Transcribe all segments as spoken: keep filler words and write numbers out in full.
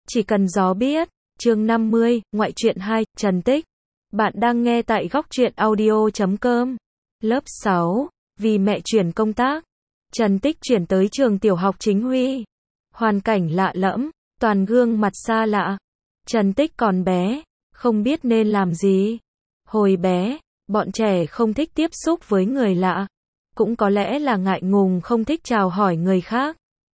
Chỉ cần gió biết. Chương năm mươi, ngoại truyện hai, Trần Tích. Bạn đang nghe tại góc truyện audio chấm com. Lớp sáu, vì mẹ chuyển công tác. Trần Tích chuyển tới trường tiểu học Chính Huy. Hoàn cảnh lạ lẫm, toàn gương mặt xa lạ. Trần Tích còn bé, không biết nên làm gì. Hồi bé, bọn trẻ không thích tiếp xúc với người lạ. Cũng có lẽ là ngại ngùng không thích chào hỏi người khác.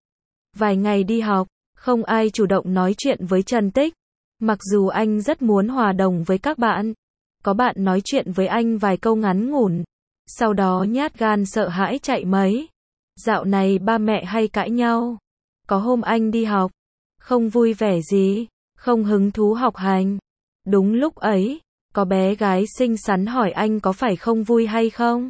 Vài ngày đi học, không ai chủ động nói chuyện với Trần Tích. Mặc dù anh rất muốn hòa đồng với các bạn. Có bạn nói chuyện với anh vài câu ngắn ngủn. Sau đó nhát gan sợ hãi chạy mấy. Dạo này ba mẹ hay cãi nhau. Có hôm anh đi học, không vui vẻ gì, không hứng thú học hành. Đúng lúc ấy, có bé gái xinh xắn hỏi anh có phải không vui hay không.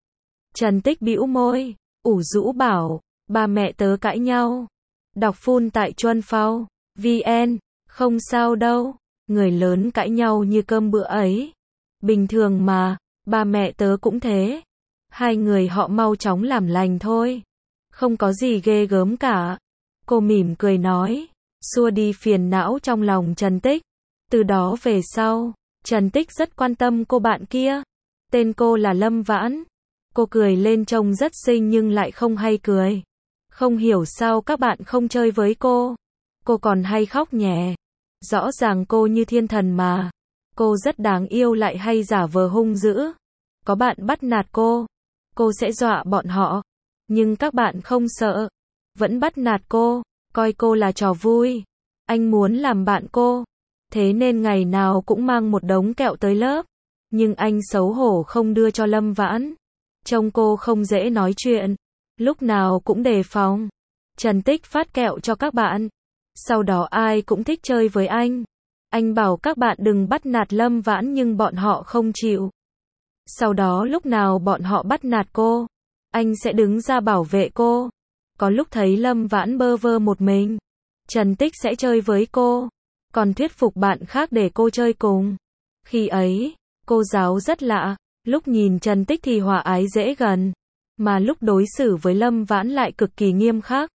Trần Tích bĩu môi, ủ rũ bảo, ba mẹ tớ cãi nhau. Đọc full tại Chuân Phao, vn, không sao đâu, người lớn cãi nhau như cơm bữa ấy. Bình thường mà, ba mẹ tớ cũng thế. Hai người họ mau chóng làm lành thôi. Không có gì ghê gớm cả. Cô mỉm cười nói, xua đi phiền não trong lòng Trần Tích. Từ đó về sau, Trần Tích rất quan tâm cô bạn kia. Tên cô là Lâm Vãn. Cô cười lên trông rất xinh nhưng lại không hay cười. Không hiểu sao các bạn không chơi với cô. Cô còn hay khóc nhẹ. Rõ ràng cô như thiên thần mà. Cô rất đáng yêu lại hay giả vờ hung dữ. Có bạn bắt nạt cô, cô sẽ dọa bọn họ. Nhưng các bạn không sợ. Vẫn bắt nạt cô, coi cô là trò vui. Anh muốn làm bạn cô. Thế nên ngày nào cũng mang một đống kẹo tới lớp. Nhưng anh xấu hổ không đưa cho Lâm Vãn. Trông cô không dễ nói chuyện. Lúc nào cũng đề phòng. Trần Tích phát kẹo cho các bạn. Sau đó ai cũng thích chơi với anh. Anh bảo các bạn đừng bắt nạt Lâm Vãn nhưng bọn họ không chịu. Sau đó lúc nào bọn họ bắt nạt cô, anh sẽ đứng ra bảo vệ cô. Có lúc thấy Lâm Vãn bơ vơ một mình, Trần Tích sẽ chơi với cô. Còn thuyết phục bạn khác để cô chơi cùng. Khi ấy, cô giáo rất lạ. Lúc nhìn Trần Tích thì hòa ái dễ gần. Mà lúc đối xử với Lâm Vãn lại cực kỳ nghiêm khắc.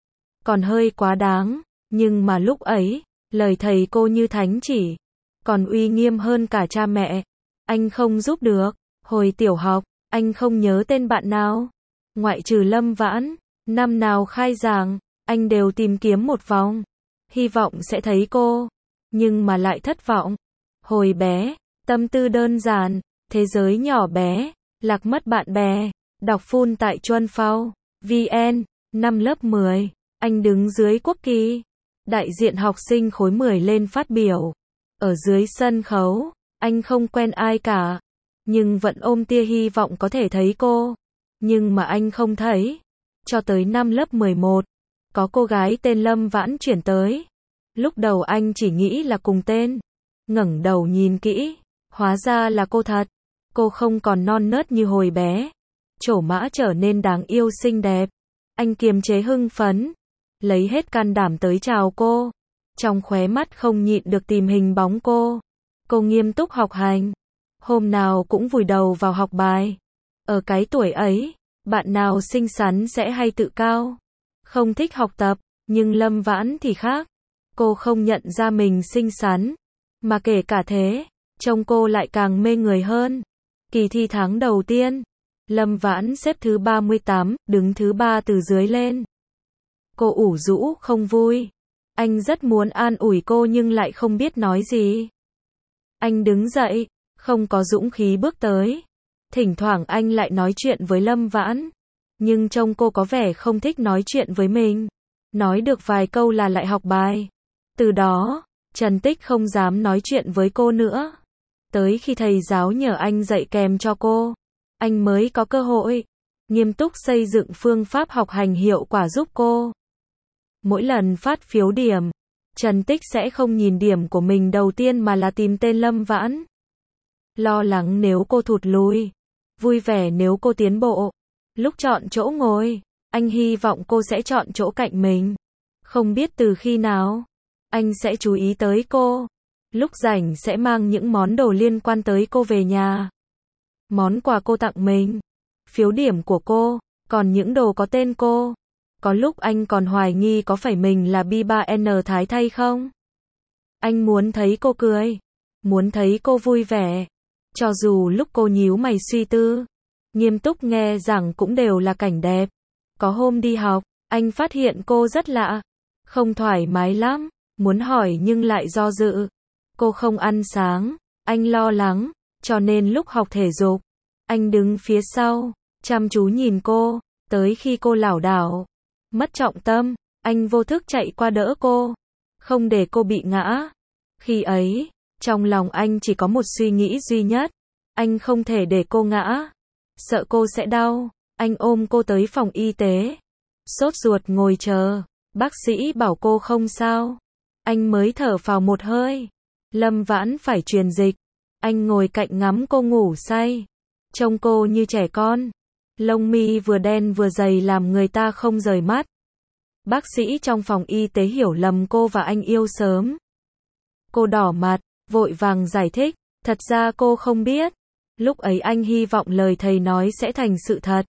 Còn hơi quá đáng. Nhưng mà lúc ấy, lời thầy cô như thánh chỉ. Còn uy nghiêm hơn cả cha mẹ. Anh không giúp được. Hồi tiểu học, anh không nhớ tên bạn nào. Ngoại trừ Lâm Vãn, năm nào khai giảng, anh đều tìm kiếm một vòng. Hy vọng sẽ thấy cô. Nhưng mà lại thất vọng. Hồi bé, tâm tư đơn giản, thế giới nhỏ bé, lạc mất bạn bè. Đọc full tại Chuân Phao, vn, năm lớp mười, anh đứng dưới quốc kỳ. Đại diện học sinh khối mười lên phát biểu. Ở dưới sân khấu, anh không quen ai cả. Nhưng vẫn ôm tia hy vọng có thể thấy cô. Nhưng mà anh không thấy. Cho tới năm lớp mười một, có cô gái tên Lâm Vãn chuyển tới. Lúc đầu anh chỉ nghĩ là cùng tên. Ngẩng đầu nhìn kỹ, hóa ra là cô thật. Cô không còn non nớt như hồi bé. Trổ mã trở nên đáng yêu xinh đẹp. Anh kiềm chế hưng phấn, lấy hết can đảm tới chào cô. Trong khóe mắt không nhịn được tìm hình bóng cô. Cô nghiêm túc học hành. Hôm nào cũng vùi đầu vào học bài. Ở cái tuổi ấy, bạn nào xinh xắn sẽ hay tự cao. Không thích học tập, nhưng Lâm Vãn thì khác. Cô không nhận ra mình xinh xắn. Mà kể cả thế, trông cô lại càng mê người hơn. Kỳ thi tháng đầu tiên, Lâm Vãn xếp thứ ba mươi tám, đứng thứ ba từ dưới lên. Cô ủ rũ, không vui. Anh rất muốn an ủi cô nhưng lại không biết nói gì. Anh đứng dậy, không có dũng khí bước tới. Thỉnh thoảng anh lại nói chuyện với Lâm Vãn. Nhưng trông cô có vẻ không thích nói chuyện với mình. Nói được vài câu là lại học bài. Từ đó, Trần Tích không dám nói chuyện với cô nữa. Tới khi thầy giáo nhờ anh dạy kèm cho cô, anh mới có cơ hội nghiêm túc xây dựng phương pháp học hành hiệu quả giúp cô. Mỗi lần phát phiếu điểm, Trần Tích sẽ không nhìn điểm của mình đầu tiên mà là tìm tên Lâm Vãn. Lo lắng nếu cô thụt lùi, vui vẻ nếu cô tiến bộ. Lúc chọn chỗ ngồi, anh hy vọng cô sẽ chọn chỗ cạnh mình. Không biết từ khi nào, anh sẽ chú ý tới cô. Lúc rảnh sẽ mang những món đồ liên quan tới cô về nhà. Món quà cô tặng mình, phiếu điểm của cô, còn những đồ có tên cô. Có lúc anh còn hoài nghi có phải mình là bi ba en Thái Thay không? Anh muốn thấy cô cười, muốn thấy cô vui vẻ. Cho dù lúc cô nhíu mày suy tư, nghiêm túc nghe giảng cũng đều là cảnh đẹp. Có hôm đi học, anh phát hiện cô rất lạ, không thoải mái lắm, muốn hỏi nhưng lại do dự. Cô không ăn sáng, anh lo lắng, cho nên lúc học thể dục, anh đứng phía sau, chăm chú nhìn cô, tới khi cô lảo đảo, mất trọng tâm, anh vô thức chạy qua đỡ cô, không để cô bị ngã. Khi ấy, trong lòng anh chỉ có một suy nghĩ duy nhất, anh không thể để cô ngã, sợ cô sẽ đau. Anh ôm cô tới phòng y tế, sốt ruột ngồi chờ, bác sĩ bảo cô không sao. Anh mới thở phào một hơi. Lâm Vãn phải truyền dịch, anh ngồi cạnh ngắm cô ngủ say, trông cô như trẻ con, lông mi vừa đen vừa dày làm người ta không rời mắt. Bác sĩ trong phòng y tế hiểu lầm cô và anh yêu sớm. Cô đỏ mặt, vội vàng giải thích, thật ra cô không biết. Lúc ấy anh hy vọng lời thầy nói sẽ thành sự thật.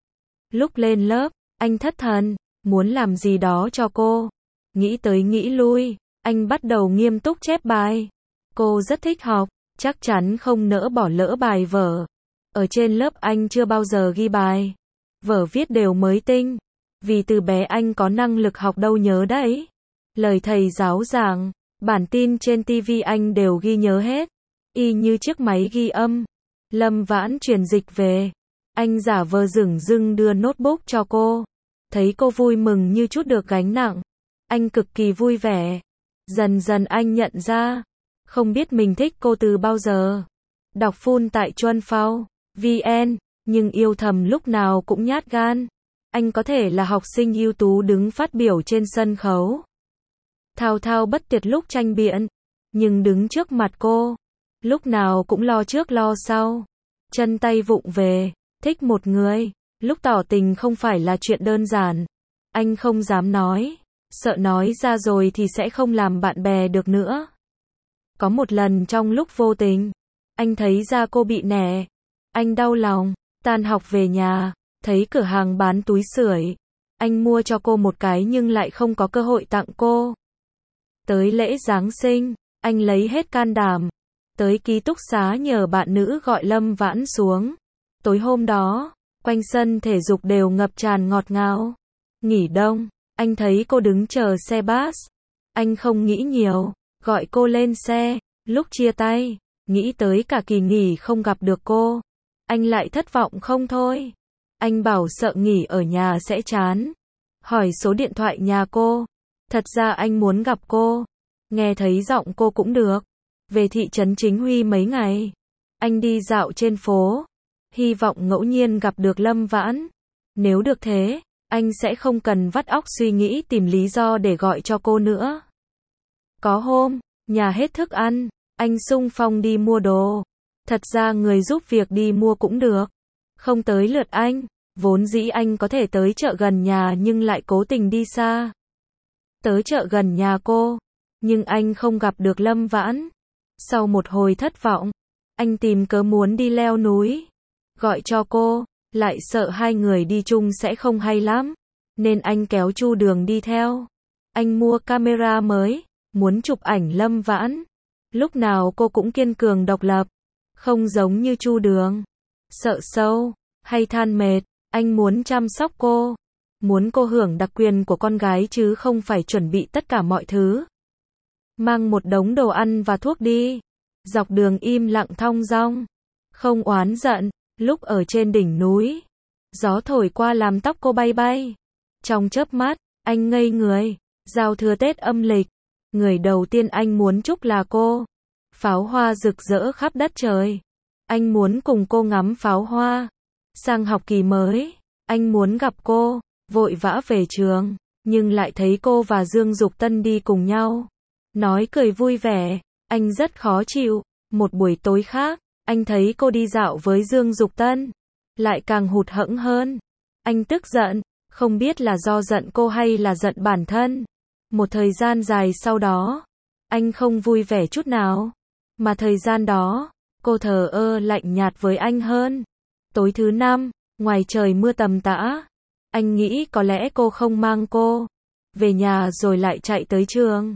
Lúc lên lớp, anh thất thần, muốn làm gì đó cho cô. Nghĩ tới nghĩ lui, anh bắt đầu nghiêm túc chép bài. Cô rất thích học, chắc chắn không nỡ bỏ lỡ bài vở. Ở trên lớp anh chưa bao giờ ghi bài. Vở viết đều mới tinh. Vì từ bé anh có năng lực học đâu nhớ đấy. Lời thầy giáo giảng, bản tin trên ti vi anh đều ghi nhớ hết. Y như chiếc máy ghi âm. Lâm Vãn truyền dịch về. Anh giả vờ dửng dưng đưa notebook cho cô. Thấy cô vui mừng như chút được gánh nặng. Anh cực kỳ vui vẻ. Dần dần anh nhận ra, không biết mình thích cô từ bao giờ. Đọc full tại Chuan Phao, vê en, nhưng yêu thầm lúc nào cũng nhát gan. Anh có thể là học sinh ưu tú đứng phát biểu trên sân khấu. Thao thao bất tuyệt lúc tranh biện, nhưng đứng trước mặt cô, lúc nào cũng lo trước lo sau. Chân tay vụng về, thích một người, lúc tỏ tình không phải là chuyện đơn giản. Anh không dám nói, sợ nói ra rồi thì sẽ không làm bạn bè được nữa. Có một lần trong lúc vô tình, anh thấy da cô bị nẻ. Anh đau lòng, tan học về nhà, thấy cửa hàng bán túi sưởi. Anh mua cho cô một cái nhưng lại không có cơ hội tặng cô. Tới lễ Giáng sinh, anh lấy hết can đảm. Tới ký túc xá nhờ bạn nữ gọi Lâm Vãn xuống. Tối hôm đó, quanh sân thể dục đều ngập tràn ngọt ngào. Nghỉ đông, anh thấy cô đứng chờ xe bus. Anh không nghĩ nhiều, gọi cô lên xe. Lúc chia tay, nghĩ tới cả kỳ nghỉ không gặp được cô. Anh lại thất vọng không thôi. Anh bảo sợ nghỉ ở nhà sẽ chán. Hỏi số điện thoại nhà cô. Thật ra anh muốn gặp cô. Nghe thấy giọng cô cũng được. Về thị trấn Chính Huy mấy ngày. Anh đi dạo trên phố. Hy vọng ngẫu nhiên gặp được Lâm Vãn. Nếu được thế, anh sẽ không cần vắt óc suy nghĩ tìm lý do để gọi cho cô nữa. Có hôm, nhà hết thức ăn, anh xung phong đi mua đồ. Thật ra người giúp việc đi mua cũng được. Không tới lượt anh, vốn dĩ anh có thể tới chợ gần nhà nhưng lại cố tình đi xa. Tới chợ gần nhà cô, nhưng anh không gặp được Lâm Vãn. Sau một hồi thất vọng, anh tìm cớ muốn đi leo núi. Gọi cho cô, lại sợ hai người đi chung sẽ không hay lắm. Nên anh kéo Chu Đường đi theo. Anh mua camera mới, muốn chụp ảnh Lâm Vãn. Lúc nào cô cũng kiên cường độc lập. Không giống như Chu Đường. Sợ sâu, hay than mệt, anh muốn chăm sóc cô. Muốn cô hưởng đặc quyền của con gái chứ không phải chuẩn bị tất cả mọi thứ. Mang một đống đồ ăn và thuốc đi. Dọc đường im lặng thong dong. Không oán giận, lúc ở trên đỉnh núi. Gió thổi qua làm tóc cô bay bay. Trong chớp mắt, anh ngây người. Giao thừa Tết âm lịch. Người đầu tiên anh muốn chúc là cô. Pháo hoa rực rỡ khắp đất trời. Anh muốn cùng cô ngắm pháo hoa. Sang học kỳ mới, anh muốn gặp cô. Vội vã về trường, nhưng lại thấy cô và Dương Dục Tân đi cùng nhau. Nói cười vui vẻ, anh rất khó chịu. Một buổi tối khác, anh thấy cô đi dạo với Dương Dục Tân. Lại càng hụt hẫng hơn. Anh tức giận, không biết là do giận cô hay là giận bản thân. Một thời gian dài sau đó, anh không vui vẻ chút nào. Mà thời gian đó, cô thờ ơ lạnh nhạt với anh hơn. Tối thứ năm, ngoài trời mưa tầm tã. Anh nghĩ có lẽ cô không mang cô về nhà rồi lại chạy tới trường.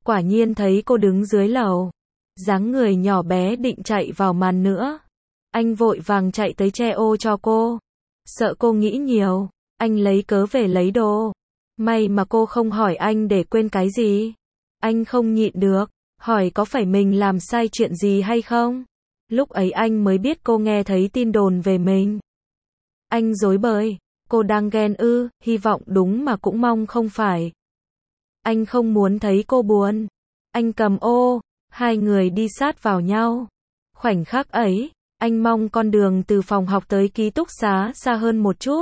quả nhiên thấy cô đứng dưới lầu. Dáng người nhỏ bé định chạy vào màn nữa. Anh vội vàng chạy tới che ô cho cô. Sợ cô nghĩ nhiều, anh lấy cớ về lấy đồ. May mà cô không hỏi anh để quên cái gì. Anh không nhịn được, hỏi có phải mình làm sai chuyện gì hay không? Lúc ấy anh mới biết cô nghe thấy tin đồn về mình. Anh rối bời, cô đang ghen ư, hy vọng đúng mà cũng mong không phải. Anh không muốn thấy cô buồn. Anh cầm ô, hai người đi sát vào nhau. Khoảnh khắc ấy, anh mong con đường từ phòng học tới ký túc xá xa hơn một chút.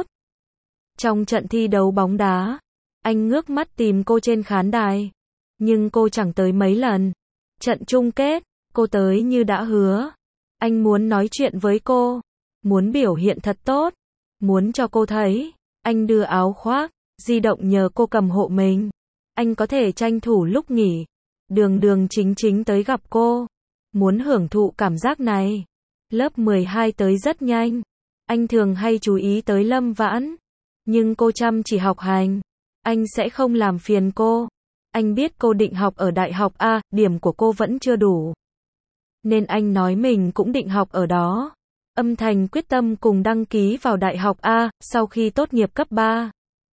Trong trận thi đấu bóng đá, anh ngước mắt tìm cô trên khán đài. Nhưng cô chẳng tới mấy lần. Trận chung kết, cô tới như đã hứa. Anh muốn nói chuyện với cô, muốn biểu hiện thật tốt, muốn cho cô thấy. Anh đưa áo khoác, di động nhờ cô cầm hộ mình. Anh có thể tranh thủ lúc nghỉ, đường đường chính chính tới gặp cô. Muốn hưởng thụ cảm giác này. Lớp mười hai tới rất nhanh. Anh thường hay chú ý tới Lâm Vãn. Nhưng cô chăm chỉ học hành. Anh sẽ không làm phiền cô. Anh biết cô định học ở đại học A, điểm của cô vẫn chưa đủ. Nên anh nói mình cũng định học ở đó. Âm thầm quyết tâm cùng đăng ký vào đại học A, sau khi tốt nghiệp cấp ba.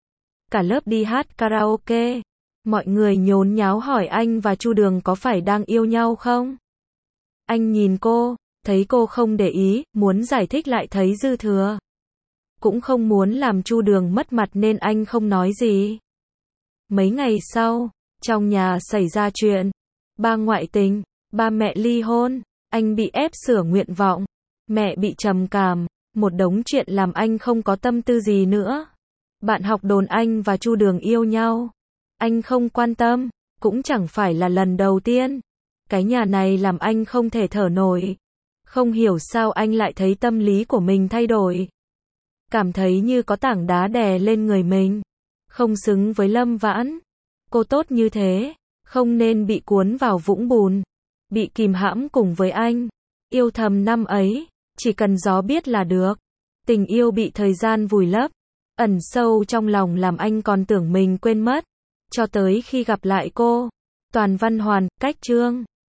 Cả lớp đi hát karaoke. Mọi người nhốn nháo hỏi anh và Chu Đường có phải đang yêu nhau không? Anh nhìn cô, thấy cô không để ý, muốn giải thích lại thấy dư thừa. Cũng không muốn làm Chu Đường mất mặt nên anh không nói gì. Mấy ngày sau, trong nhà xảy ra chuyện. Ba ngoại tình, ba mẹ ly hôn, anh bị ép sửa nguyện vọng, mẹ bị trầm cảm, một đống chuyện làm anh không có tâm tư gì nữa. Bạn học đồn anh và Chu Đường yêu nhau. Anh không quan tâm, cũng chẳng phải là lần đầu tiên. Cái nhà này làm anh không thể thở nổi. Không hiểu sao anh lại thấy tâm lý của mình thay đổi. Cảm thấy như có tảng đá đè lên người mình. Không xứng với Lâm Vãn. Cô tốt như thế, không nên bị cuốn vào vũng bùn. Bị kìm hãm cùng với anh. Yêu thầm năm ấy, chỉ cần gió biết là được. Tình yêu bị thời gian vùi lấp. Ẩn sâu trong lòng làm anh còn tưởng mình quên mất. Cho tới khi gặp lại cô. Toàn Văn Hoàn, Cách Chương.